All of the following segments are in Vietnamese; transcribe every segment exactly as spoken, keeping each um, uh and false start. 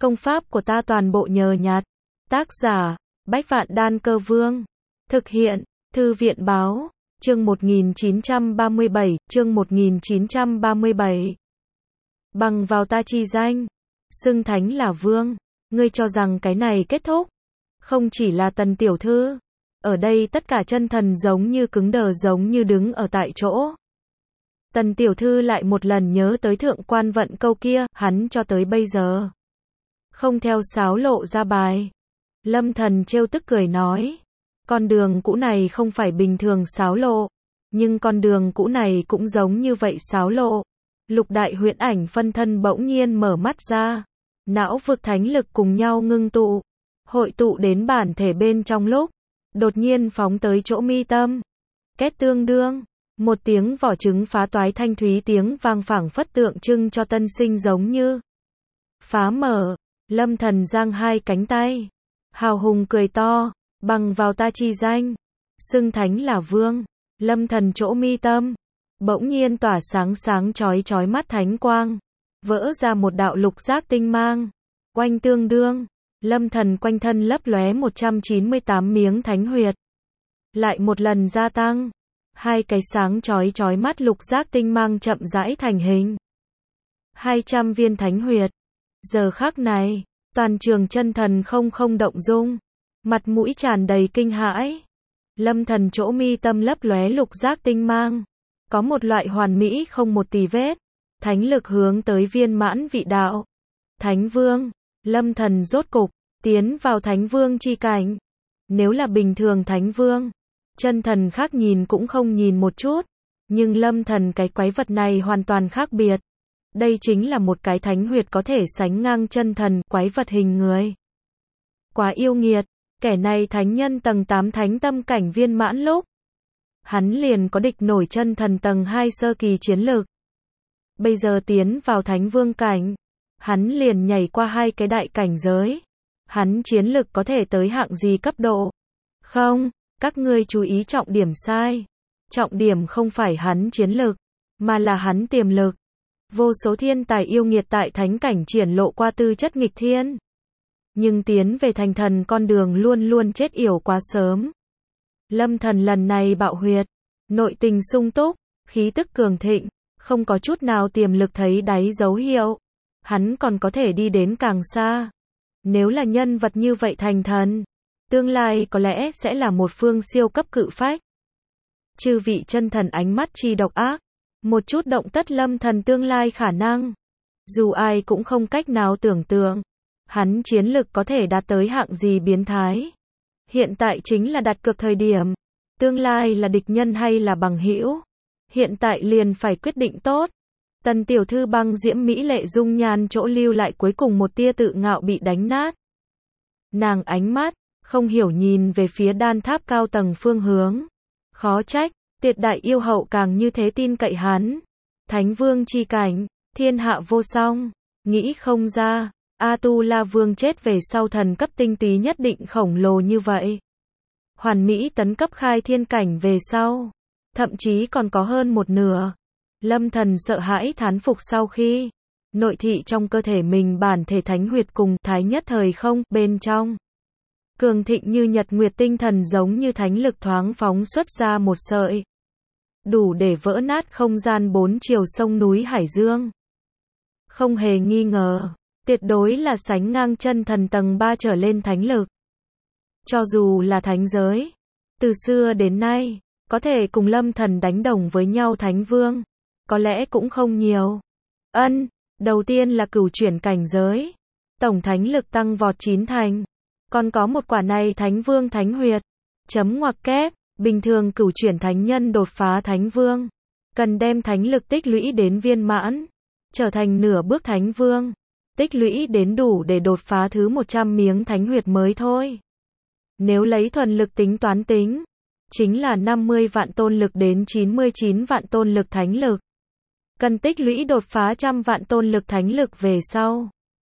Công pháp của ta toàn bộ nhờ nhặt. Tác giả, Bách Vạn Đan Cơ Vương. Thực hiện, Thư viện Báo. Chương một nghìn chín trăm ba mươi bảy, chương một nghìn chín trăm ba mươi bảy. Bằng vào ta chi danh, xưng thánh là vương. Ngươi cho rằng cái này kết thúc? Không chỉ là Tần tiểu thư. Ở đây tất cả chân thần giống như cứng đờ, giống như đứng ở tại chỗ. Tần tiểu thư lại một lần nhớ tới thượng quan vận câu kia, hắn cho tới bây giờ không theo sáo lộ ra bài. Lâm Thần trêu tức cười nói, con đường cũ này không phải bình thường sáo lộ, nhưng con đường cũ này cũng giống như vậy sáo lộ. Lục đại huyễn ảnh phân thân bỗng nhiên mở mắt ra, não vực thánh lực cùng nhau ngưng tụ, hội tụ đến bản thể bên trong lúc, đột nhiên phóng tới chỗ mi tâm. Két tương đương, một tiếng vỏ trứng phá toái thanh thúy tiếng vang phảng phất tượng trưng cho tân sinh giống như phá mở. Lâm Thần giang hai cánh tay, hào hùng cười to, bằng vào ta chi danh, xưng thánh là vương. Lâm Thần chỗ mi tâm, bỗng nhiên tỏa sáng sáng chói chói mắt thánh quang, vỡ ra một đạo lục giác tinh mang. Oanh tương đương, Lâm Thần quanh thân lấp lóe một trăm chín mươi tám miếng thánh huyệt, lại một lần gia tăng. Hai cái sáng chói chói mắt lục giác tinh mang chậm rãi thành hình. hai trăm viên thánh huyệt. Giờ khắc này, toàn trường chân thần không không động dung, mặt mũi tràn đầy kinh hãi. Lâm Thần chỗ mi tâm lấp lóe lục giác tinh mang, có một loại hoàn mỹ không một tì vết, thánh lực hướng tới viên mãn vị đạo. Thánh vương, Lâm Thần rốt cục tiến vào thánh vương chi cảnh. Nếu là bình thường thánh vương, chân thần khác nhìn cũng không nhìn một chút, nhưng Lâm Thần cái quái vật này hoàn toàn khác biệt. Đây chính là một cái thánh huyệt có thể sánh ngang chân thần, quái vật hình người. Quá yêu nghiệt, kẻ này thánh nhân tầng tám thánh tâm cảnh viên mãn lúc, hắn liền có địch nổi chân thần tầng hai sơ kỳ chiến lực. Bây giờ tiến vào thánh vương cảnh, hắn liền nhảy qua hai cái đại cảnh giới. Hắn chiến lực có thể tới hạng gì cấp độ? Không, các ngươi chú ý trọng điểm sai. Trọng điểm không phải hắn chiến lực, mà là hắn tiềm lực. Vô số thiên tài yêu nghiệt tại thánh cảnh triển lộ qua tư chất nghịch thiên, nhưng tiến về thành thần con đường luôn luôn chết yểu quá sớm. Lâm Thần lần này bạo huyệt, nội tình sung túc, khí tức cường thịnh, không có chút nào tiềm lực thấy đáy dấu hiệu. Hắn còn có thể đi đến càng xa. Nếu là nhân vật như vậy thành thần, tương lai có lẽ sẽ là một phương siêu cấp cự phách. Chư vị chân thần ánh mắt chi độc ác, một chút động tất Lâm Thần tương lai khả năng. Dù ai cũng không cách nào tưởng tượng, hắn chiến lực có thể đạt tới hạng gì biến thái. Hiện tại chính là đặt cược thời điểm. Tương lai là địch nhân hay là bằng hữu? Hiện tại liền phải quyết định tốt. Tần tiểu thư băng diễm mỹ lệ dung nhan chỗ lưu lại cuối cùng một tia tự ngạo bị đánh nát. Nàng ánh mắt không hiểu nhìn về phía đan tháp cao tầng phương hướng. Khó trách, tuyệt đại yêu hậu càng như thế tin cậy hắn. Thánh vương chi cảnh, thiên hạ vô song. Nghĩ không ra, A Tu La Vương chết về sau thần cấp tinh túy nhất định khổng lồ như vậy. Hoàn mỹ tấn cấp khai thiên cảnh về sau, thậm chí còn có hơn một nửa. Lâm Thần sợ hãi thán phục sau khi nội thị trong cơ thể mình bản thể thánh huyệt cùng thái nhất thời không bên trong cường thịnh như nhật nguyệt tinh thần, giống như thánh lực thoáng phóng xuất ra một sợi, đủ để vỡ nát không gian bốn chiều sông núi hải dương. Không hề nghi ngờ, tuyệt đối là sánh ngang chân thần tầng ba trở lên thánh lực. Cho dù là thánh giới, từ xưa đến nay, có thể cùng Lâm Thần đánh đồng với nhau thánh vương, có lẽ cũng không nhiều. Ân, đầu tiên là cửu chuyển cảnh giới, tổng thánh lực tăng vọt chín thành, còn có một quả này thánh vương thánh huyệt. Chấm ngoặc kép, bình thường cửu chuyển thánh nhân đột phá thánh vương, cần đem thánh lực tích lũy đến viên mãn, trở thành nửa bước thánh vương, tích lũy đến đủ để đột phá thứ một trăm miếng thánh huyệt mới thôi. Nếu lấy thuần lực tính toán tính, chính là năm mươi vạn tôn lực đến chín mươi chín vạn tôn lực thánh lực. Cần tích lũy đột phá trăm vạn tôn lực thánh lực về sau,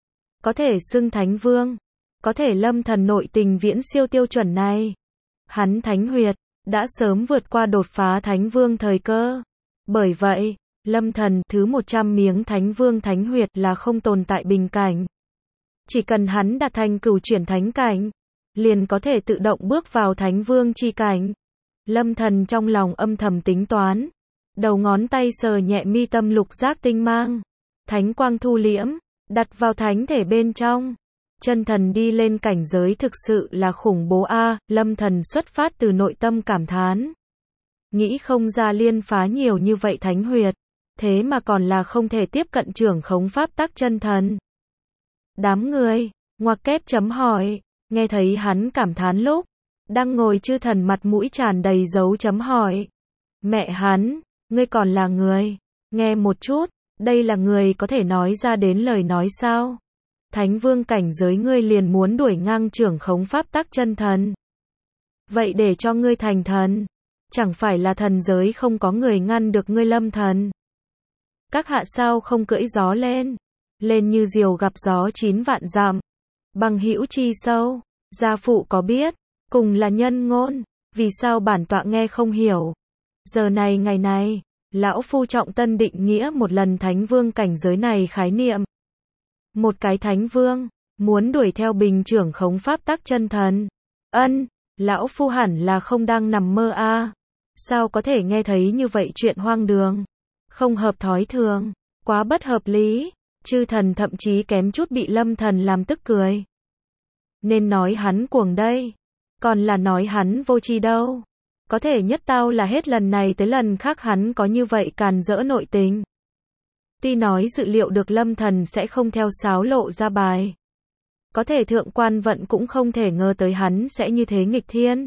có thể xưng thánh vương. Có thể Lâm Thần nội tình viễn siêu tiêu chuẩn này. Hắn thánh huyệt đã sớm vượt qua đột phá thánh vương thời cơ. Bởi vậy, Lâm Thần thứ một trăm miếng thánh vương thánh huyệt là không tồn tại bình cảnh. Chỉ cần hắn đạt thành cửu chuyển thánh cảnh, liền có thể tự động bước vào thánh vương chi cảnh. Lâm Thần trong lòng âm thầm tính toán, đầu ngón tay sờ nhẹ mi tâm lục giác tinh mang, thánh quang thu liễm, đặt vào thánh thể bên trong. Chân thần đi lên cảnh giới thực sự là khủng bố a, Lâm Thần xuất phát từ nội tâm cảm thán. Nghĩ không ra liên phá nhiều như vậy thánh huyệt, thế mà còn là không thể tiếp cận trưởng khống pháp tắc chân thần. Đám người, ngoặc kép chấm hỏi, nghe thấy hắn cảm thán lúc, đang ngồi chư thần mặt mũi tràn đầy dấu chấm hỏi. Mẹ hắn, ngươi còn là người, nghe một chút, đây là người có thể nói ra đến lời nói sao? Thánh vương cảnh giới ngươi liền muốn đuổi ngang trưởng khống pháp tắc chân thần. Vậy để cho ngươi thành thần, chẳng phải là thần giới không có người ngăn được ngươi Lâm Thần. Các hạ sao không cưỡi gió lên, lên như diều gặp gió chín vạn dặm, bằng hữu chi sâu, gia phụ có biết, cùng là nhân ngôn, vì sao bản tọa nghe không hiểu. Giờ này ngày này, lão phu trọng tân định nghĩa một lần thánh vương cảnh giới này khái niệm. Một cái thánh vương, muốn đuổi theo bình trưởng khống pháp tắc chân thần. Ân, lão phu hẳn là không đang nằm mơ a. À. Sao có thể nghe thấy như vậy chuyện hoang đường, không hợp thói thường, quá bất hợp lý. Chư thần thậm chí kém chút bị Lâm Thần làm tức cười. Nên nói hắn cuồng đây, còn là nói hắn vô tri đâu. Có thể nhất tao là hết lần này tới lần khác hắn có như vậy càn rỡ nội tình. Tuy nói dự liệu được Lâm Thần sẽ không theo sáo lộ ra bài, có thể thượng quan vận cũng không thể ngờ tới hắn sẽ như thế nghịch thiên.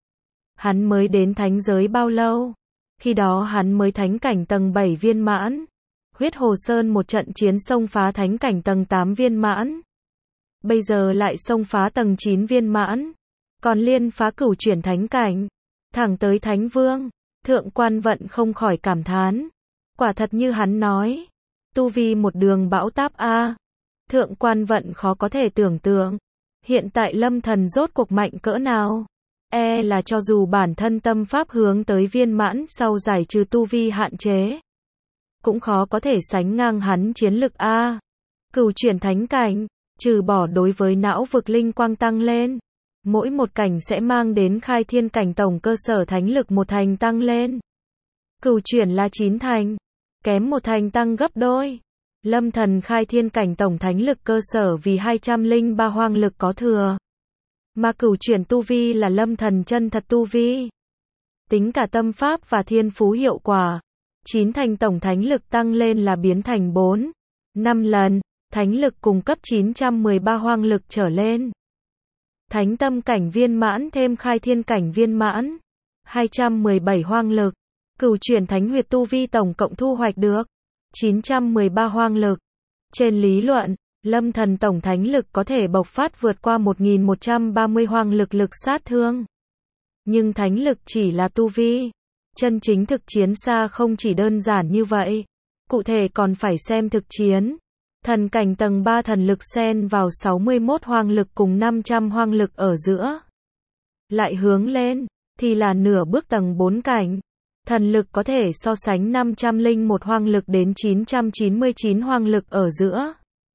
Hắn mới đến thánh giới bao lâu? Khi đó hắn mới thánh cảnh tầng bảy viên mãn. Huyết Hồ Sơn một trận chiến xông phá thánh cảnh tầng tám viên mãn. Bây giờ lại xông phá tầng chín viên mãn. Còn liên phá cửu chuyển thánh cảnh, thẳng tới thánh vương. Thượng quan vận không khỏi cảm thán. Quả thật như hắn nói, tu vi một đường bão táp a. Thượng quan vận khó có thể tưởng tượng, hiện tại Lâm Thần rốt cuộc mạnh cỡ nào. E là cho dù bản thân tâm pháp hướng tới viên mãn sau giải trừ tu vi hạn chế, cũng khó có thể sánh ngang hắn chiến lực a. Cửu chuyển thánh cảnh, trừ bỏ đối với não vực linh quang tăng lên, mỗi một cảnh sẽ mang đến khai thiên cảnh tổng cơ sở thánh lực một thành tăng lên. Cửu chuyển là chín thành, kém một thành tăng gấp đôi. Lâm Thần khai thiên cảnh tổng thánh lực cơ sở vì hai trăm lẻ ba hoang lực có thừa. Mà cửu chuyển tu vi là Lâm Thần chân thật tu vi. Tính cả tâm pháp và thiên phú hiệu quả, chín thành tổng thánh lực tăng lên là biến thành bốn, năm lần, thánh lực cùng cấp chín trăm mười ba hoang lực trở lên. Thánh tâm cảnh viên mãn thêm khai thiên cảnh viên mãn, hai trăm mười bảy hoang lực. Cửu chuyển thánh huyệt tu vi tổng cộng thu hoạch được chín trăm mười ba hoang lực. Trên lý luận, Lâm Thần tổng thánh lực có thể bộc phát vượt qua một nghìn một trăm ba mươi hoang lực lực sát thương. Nhưng thánh lực chỉ là tu vi. Chân chính thực chiến xa không chỉ đơn giản như vậy. Cụ thể còn phải xem thực chiến. Thần cảnh tầng ba thần lực xen vào sáu mươi mốt hoang lực cùng năm trăm hoang lực ở giữa. Lại hướng lên, thì là nửa bước tầng bốn cảnh. Thần lực có thể so sánh năm trăm lẻ một hoang lực đến chín trăm chín mươi chín hoang lực ở giữa.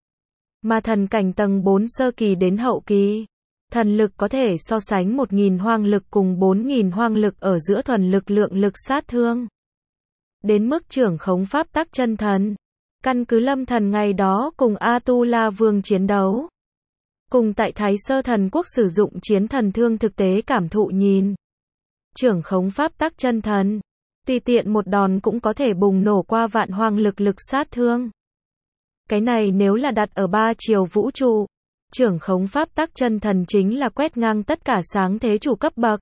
Mà thần cảnh tầng bốn sơ kỳ đến hậu kỳ, thần lực có thể so sánh một nghìn hoang lực cùng bốn nghìn hoang lực ở giữa thuần lực lượng lực sát thương. Đến mức trưởng khống pháp tắc chân thần, căn cứ Lâm Thần ngày đó cùng A-tu-la vương chiến đấu, cùng tại Thái Sơ Thần Quốc sử dụng chiến thần thương thực tế cảm thụ nhìn. Trưởng khống pháp tắc chân thần, tùy tiện một đòn cũng có thể bùng nổ qua vạn hoang lực lực sát thương. Cái này nếu là đặt ở ba chiều vũ trụ, trưởng khống pháp tắc chân thần chính là quét ngang tất cả sáng thế chủ cấp bậc.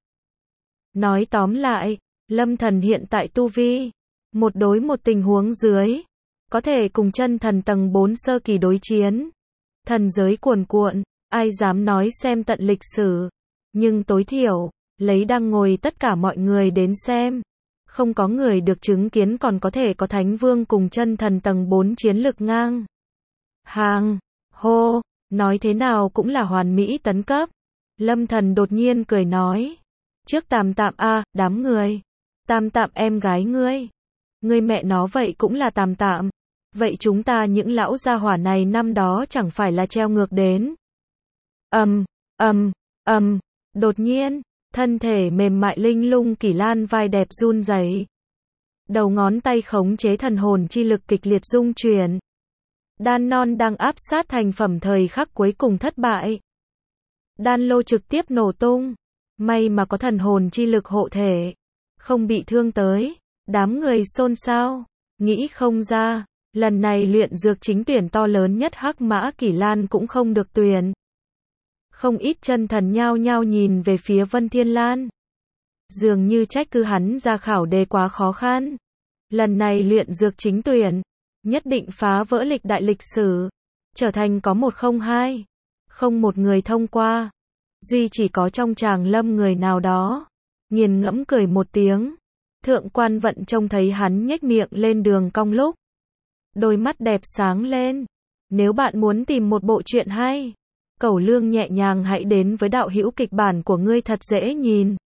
Nói tóm lại, Lâm Thần hiện tại tu vi, một đối một tình huống dưới, có thể cùng chân thần tầng bốn sơ kỳ đối chiến. Thần giới cuồn cuộn, ai dám nói xem tận lịch sử, nhưng tối thiểu, lấy đang ngồi tất cả mọi người đến xem, không có người được chứng kiến còn có thể có thánh vương cùng chân thần tầng bốn chiến lực ngang hàng. Hô, nói thế nào cũng là hoàn mỹ tấn cấp. Lâm Thần đột nhiên cười nói, trước Tam Tạm a, à, đám người. Tam Tạm em gái ngươi. Ngươi mẹ nó vậy cũng là Tam Tạm. Vậy chúng ta những lão gia hỏa này năm đó chẳng phải là treo ngược đến. Ầm, ầm, ầm, đột nhiên, thân thể mềm mại linh lung Kỷ Lan vai đẹp run rẩy. Đầu ngón tay khống chế thần hồn chi lực kịch liệt rung chuyển. Đan non đang áp sát thành phẩm thời khắc cuối cùng thất bại. Đan lô trực tiếp nổ tung. May mà có thần hồn chi lực hộ thể, không bị thương tới. Đám người xôn xao, nghĩ không ra, lần này luyện dược chính tuyển to lớn nhất Hắc Mã Kỷ Lan cũng không được tuyển. Không ít chân thần nhao nhao nhìn về phía Vân Thiên Lan. Dường như trách cứ hắn ra khảo đề quá khó khăn. Lần này luyện dược chính tuyển, nhất định phá vỡ lịch đại lịch sử, trở thành có một không hai, không một người thông qua. Duy chỉ có trong tràng Lâm người nào đó, nghiền ngẫm cười một tiếng. Thượng quan Vận trông thấy hắn nhếch miệng lên đường cong lúc, đôi mắt đẹp sáng lên. Nếu bạn muốn tìm một bộ truyện hay, cẩu lương nhẹ nhàng hãy đến với đạo hữu kịch bản của ngươi thật dễ nhìn.